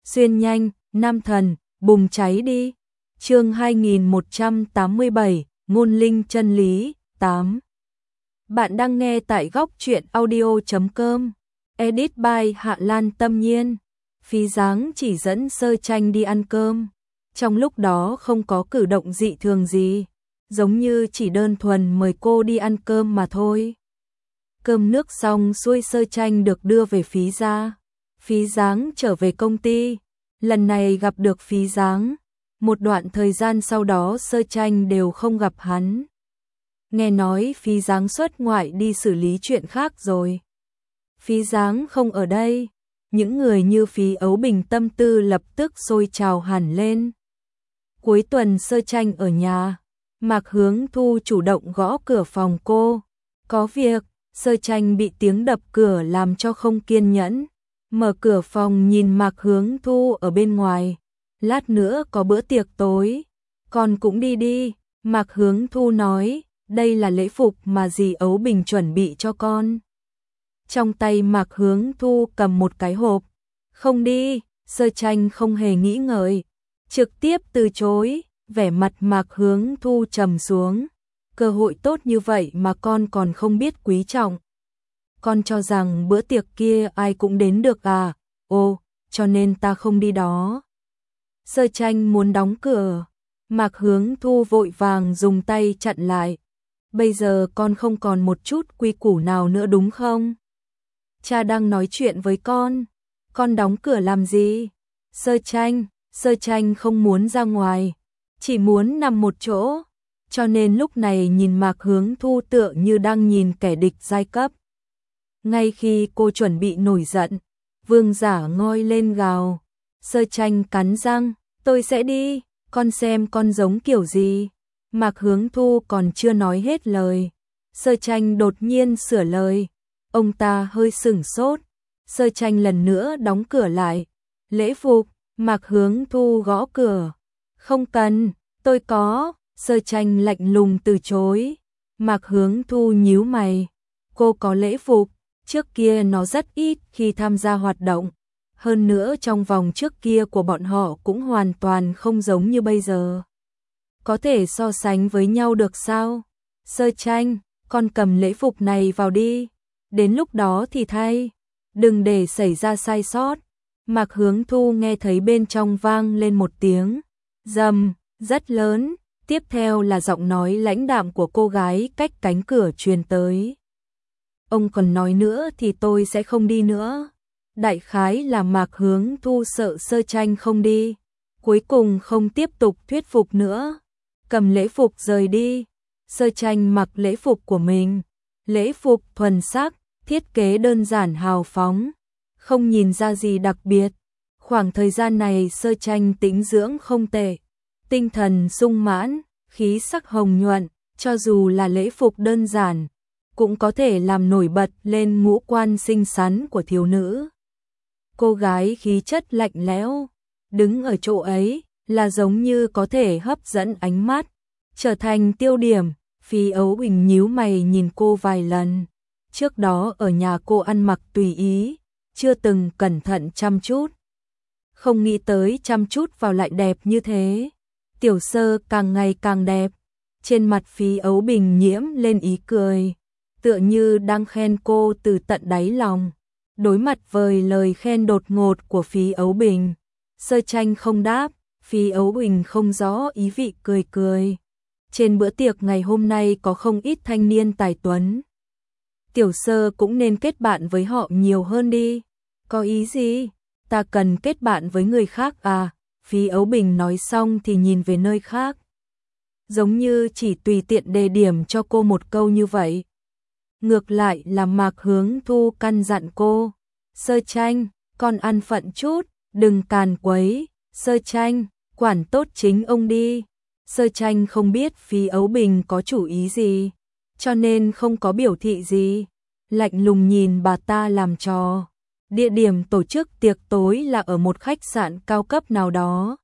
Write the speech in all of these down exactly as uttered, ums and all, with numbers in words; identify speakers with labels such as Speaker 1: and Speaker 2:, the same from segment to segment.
Speaker 1: xuyên nhanh, nam thần, bùng cháy đi. Chương hai nghìn một trăm tám mươi bảy, ngôn linh chân lý, tám. Bạn đang nghe tại góc truyện audio chấm com. Edit by Hạ Lan Tâm Nhiên. Phí Dáng chỉ dẫn Sơ Tranh đi ăn cơm. Trong lúc đó không có cử động dị thường gì, giống như chỉ đơn thuần mời cô đi ăn cơm mà thôi. Cơm nước xong xuôi, Sơ Tranh được đưa về Phí gia. Phí Dáng trở về công ty, lần này gặp được Phí Dáng. Một đoạn thời gian sau đó Sơ Tranh đều không gặp hắn. Nghe nói Phí Dáng xuất ngoại đi xử lý chuyện khác rồi. Phí Dáng không ở đây, những người như Phí Ấu Bình tâm tư lập tức sôi trào hẳn lên. Cuối tuần Sơ Tranh ở nhà, Mạc Hướng Thu chủ động gõ cửa phòng cô. Có việc. Sơ Tranh bị tiếng đập cửa làm cho không kiên nhẫn. Mở cửa phòng nhìn Mạc Hướng Thu ở bên ngoài. Lát nữa có bữa tiệc tối, con cũng đi đi. Mạc Hướng Thu nói, đây là lễ phục mà dì Ấu Bình chuẩn bị cho con. Trong tay Mạc Hướng Thu cầm một cái hộp. Không đi. Sơ Tranh không hề nghĩ ngợi, trực tiếp từ chối. Vẻ mặt Mạc Hướng Thu trầm xuống. Cơ hội tốt như vậy mà con còn không biết quý trọng. Con cho rằng bữa tiệc kia ai cũng đến được à? Ồ, cho nên ta không đi đó. Sơ Tranh muốn đóng cửa, Mạc Hướng Thu vội vàng dùng tay chặn lại. Bây giờ con không còn một chút quy củ nào nữa đúng không? Cha đang nói chuyện với con, con đóng cửa làm gì? Sơ Tranh, Sơ Tranh không muốn ra ngoài, chỉ muốn nằm một chỗ. Cho nên lúc này nhìn Mạc Hướng Thu tựa như đang nhìn kẻ địch giai cấp. Ngay khi cô chuẩn bị nổi giận, Vương Giả ngoi lên gào. Sơ Tranh cắn răng, tôi sẽ đi, con xem con giống kiểu gì. Mạc Hướng Thu còn chưa nói hết lời, Sơ Tranh đột nhiên sửa lời. Ông ta hơi sửng sốt. Sơ Tranh lần nữa đóng cửa lại. Lễ phục. Mạc Hướng Thu gõ cửa. Không cần, tôi có. Sơ Tranh lạnh lùng từ chối. Mạc Hướng Thu nhíu mày. Cô có lễ phục, trước kia nó rất ít khi tham gia hoạt động. Hơn nữa trong vòng trước kia của bọn họ cũng hoàn toàn không giống như bây giờ. Có thể so sánh với nhau được sao? Sơ Tranh, con cầm lễ phục này vào đi. Đến lúc đó thì thay. Đừng để xảy ra sai sót. Mạc Hướng Thu nghe thấy bên trong vang lên một tiếng rầm rất lớn. Tiếp theo là giọng nói lãnh đạm của cô gái cách cánh cửa truyền tới. Ông còn nói nữa thì tôi sẽ không đi nữa. Đại khái là Mạc Hướng Thu sợ Sơ Tranh không đi, cuối cùng không tiếp tục thuyết phục nữa. Cầm lễ phục rời đi. Sơ Tranh mặc lễ phục của mình. Lễ phục thuần sắc, thiết kế đơn giản hào phóng, không nhìn ra gì đặc biệt. Khoảng thời gian này Sơ Tranh tĩnh dưỡng không tệ, tinh thần sung mãn, khí sắc hồng nhuận, cho dù là lễ phục đơn giản, cũng có thể làm nổi bật lên ngũ quan xinh xắn của thiếu nữ. Cô gái khí chất lạnh lẽo, đứng ở chỗ ấy là giống như có thể hấp dẫn ánh mắt, trở thành tiêu điểm. Phí Ấu Bình nhíu mày nhìn cô vài lần. Trước đó ở nhà cô ăn mặc tùy ý, chưa từng cẩn thận chăm chút. Không nghĩ tới chăm chút vào lại đẹp như thế. Tiểu Sơ càng ngày càng đẹp. Trên mặt Phí Ấu Bình nhiễm lên ý cười, tựa như đang khen cô từ tận đáy lòng. Đối mặt với lời khen đột ngột của Phí Ấu Bình, Sơ Tranh không đáp. Phí Ấu Bình không rõ ý vị cười cười. Trên bữa tiệc ngày hôm nay có không ít thanh niên tài tuấn. Tiểu Sơ cũng nên kết bạn với họ nhiều hơn đi. Có ý gì? Ta cần kết bạn với người khác à? Phí Ấu Bình nói xong thì nhìn về nơi khác, giống như chỉ tùy tiện đề điểm cho cô một câu như vậy. Ngược lại là Mạc Hướng Thu căn dặn cô. Sơ Tranh, con ăn phận chút, đừng càn quấy. Sơ Tranh, quản tốt chính ông đi. Sơ Tranh không biết Phí Ấu Bình có chủ ý gì, cho nên không có biểu thị gì, lạnh lùng nhìn bà ta làm trò. Địa điểm tổ chức tiệc tối là ở một khách sạn cao cấp nào đó.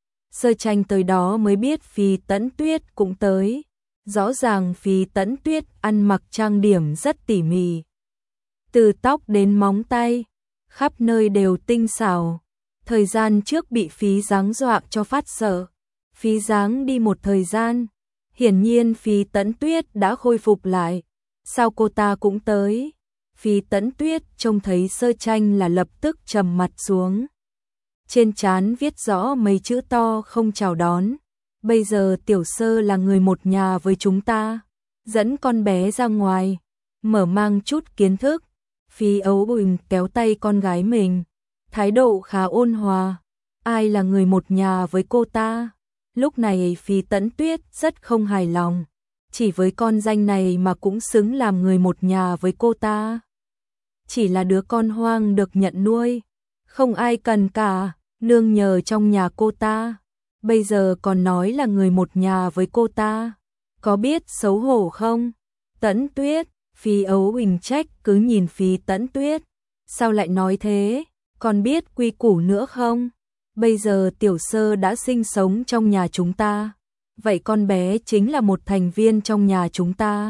Speaker 1: Sơ Tranh tới đó mới biết Phí Tẫn Tuyết cũng tới. Rõ ràng Phí Tẫn Tuyết ăn mặc trang điểm rất tỉ mỉ, từ tóc đến móng tay, khắp nơi đều tinh xảo. Thời gian trước bị Phí Dáng dọa cho phát sợ. Phí Dáng đi một thời gian, hiển nhiên Phí Tẫn Tuyết đã khôi phục lại. Sao cô ta cũng tới? Phí Tẫn Tuyết trông thấy Sơ Tranh là lập tức trầm mặt xuống. Trên trán viết rõ mấy chữ to không chào đón. Bây giờ Tiểu Sơ là người một nhà với chúng ta. Dẫn con bé ra ngoài, mở mang chút kiến thức. Phí Ấu Bình kéo tay con gái mình, thái độ khá ôn hòa. Ai là người một nhà với cô ta? Lúc này Phí Tẫn Tuyết rất không hài lòng. Chỉ với con danh này mà cũng xứng làm người một nhà với cô ta. Chỉ là đứa con hoang được nhận nuôi, không ai cần cả, nương nhờ trong nhà cô ta. Bây giờ còn nói là người một nhà với cô ta. Có biết xấu hổ không? Tẫn Tuyết, Phí Ấu Bình trách cứ nhìn Phí Tẫn Tuyết. Sao lại nói thế? Còn biết quy củ nữa không? Bây giờ Tiểu Sơ đã sinh sống trong nhà chúng ta. Vậy con bé chính là một thành viên trong nhà chúng ta.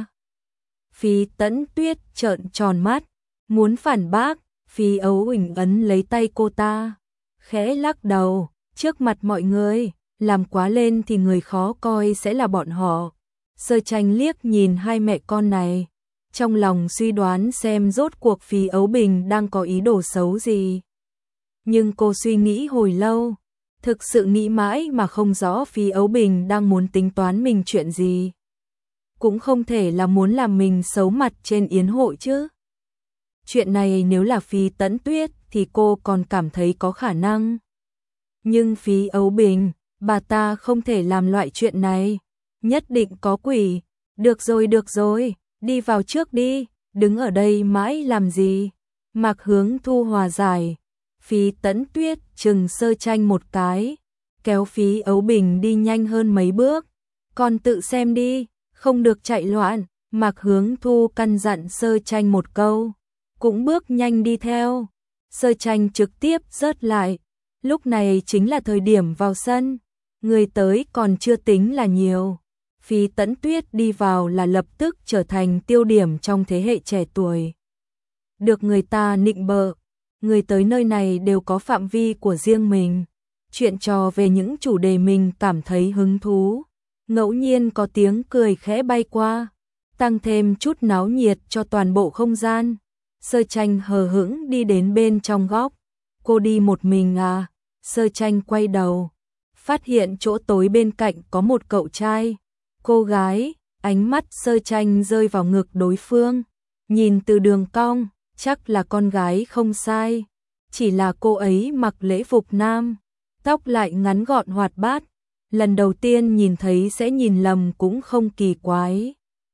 Speaker 1: Phí Tẫn Tuyết trợn tròn mắt, muốn phản bác. Phí Ấu Bình ấn lấy tay cô ta, khẽ lắc đầu. Trước mặt mọi người, làm quá lên thì người khó coi sẽ là bọn họ. Sơ Tranh liếc nhìn hai mẹ con này, trong lòng suy đoán xem rốt cuộc Phí Ấu Bình đang có ý đồ xấu gì. Nhưng cô suy nghĩ hồi lâu, thực sự nghĩ mãi mà không rõ Phí Ấu Bình đang muốn tính toán mình chuyện gì. Cũng không thể là muốn làm mình xấu mặt trên yến hội chứ. Chuyện này nếu là Phí Tẫn Tuyết thì cô còn cảm thấy có khả năng. Nhưng Phí Ấu Bình, bà ta không thể làm loại chuyện này. Nhất định có quỷ. Được rồi được rồi, đi vào trước đi, đứng ở đây mãi làm gì? Mạc Hướng Thu hòa giải. Phí Tẫn Tuyết chừng Sơ Tranh một cái, kéo Phí Ấu Bình đi nhanh hơn mấy bước. Con tự xem đi, không được chạy loạn. Mạc Hướng Thu căn dặn Sơ Tranh một câu, cũng bước nhanh đi theo. Sơ Tranh trực tiếp rớt lại. Lúc này chính là thời điểm vào sân, người tới còn chưa tính là nhiều. Phí Tẫn Tuyết đi vào là lập tức trở thành tiêu điểm trong thế hệ trẻ tuổi. Được người ta nịnh bợ, người tới nơi này đều có phạm vi của riêng mình. Chuyện trò về những chủ đề mình cảm thấy hứng thú. Ngẫu nhiên có tiếng cười khẽ bay qua, tăng thêm chút náo nhiệt cho toàn bộ không gian. Sơ Tranh hờ hững đi đến bên trong góc. Cô đi một mình à? Sơ Tranh quay đầu, phát hiện chỗ tối bên cạnh có một cậu trai. Cô gái, ánh mắt Sơ Tranh rơi vào ngực đối phương. Nhìn từ đường cong, chắc là con gái không sai. Chỉ là cô ấy mặc lễ phục nam, tóc lại ngắn gọn hoạt bát. Lần đầu tiên nhìn thấy sẽ nhìn lầm cũng không kỳ quái.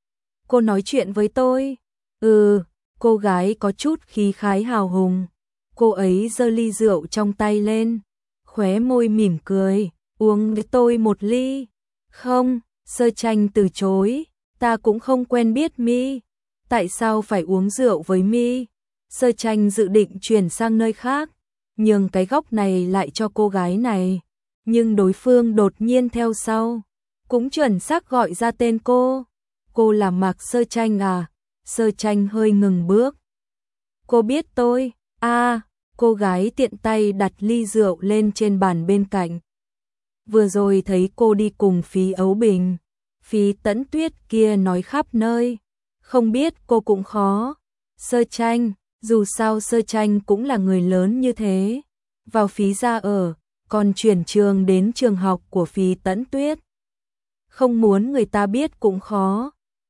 Speaker 1: Cô nói chuyện với tôi? Ừ, cô gái có chút khí khái hào hùng. Cô ấy giơ ly rượu trong tay lên, khóe môi mỉm cười, uống với tôi một ly. Không, Sơ Tranh từ chối, ta cũng không quen biết mi. Tại sao phải uống rượu với mi? Sơ Tranh dự định chuyển sang nơi khác, nhường cái góc này lại cho cô gái này. Nhưng đối phương đột nhiên theo sau, cũng chuẩn xác gọi ra tên cô. Cô là Mạc Sơ Tranh à? Sơ Tranh hơi ngừng bước. Cô biết tôi? À, cô gái tiện tay đặt ly rượu lên trên bàn bên cạnh. Vừa rồi thấy cô đi cùng Phí Ấu Bình, Phí Tẫn Tuyết kia nói khắp nơi, không biết cô cũng khó. Sơ Tranh, dù sao Sơ Tranh cũng là người lớn như thế, vào Phí gia ở, còn chuyển trường đến trường học của Phí Tẫn Tuyết. Không muốn người ta biết cũng khó.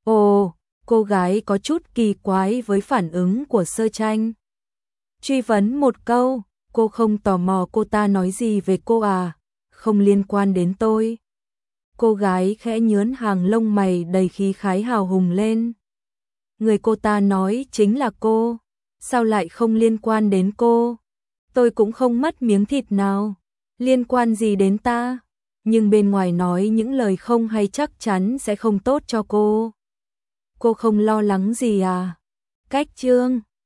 Speaker 1: Ồ, cô gái có chút kỳ quái với phản ứng của Sơ Tranh. Truy vấn một câu, cô không tò mò cô ta nói gì về cô à? Không liên quan đến tôi. Cô gái khẽ nhướn hàng lông mày đầy khí khái hào hùng lên. Người cô ta nói chính là cô, sao lại không liên quan đến cô? Tôi cũng không mất miếng thịt nào, liên quan gì đến ta? Nhưng bên ngoài nói những lời không hay chắc chắn sẽ không tốt cho cô. Cô không lo lắng gì à? Cách chương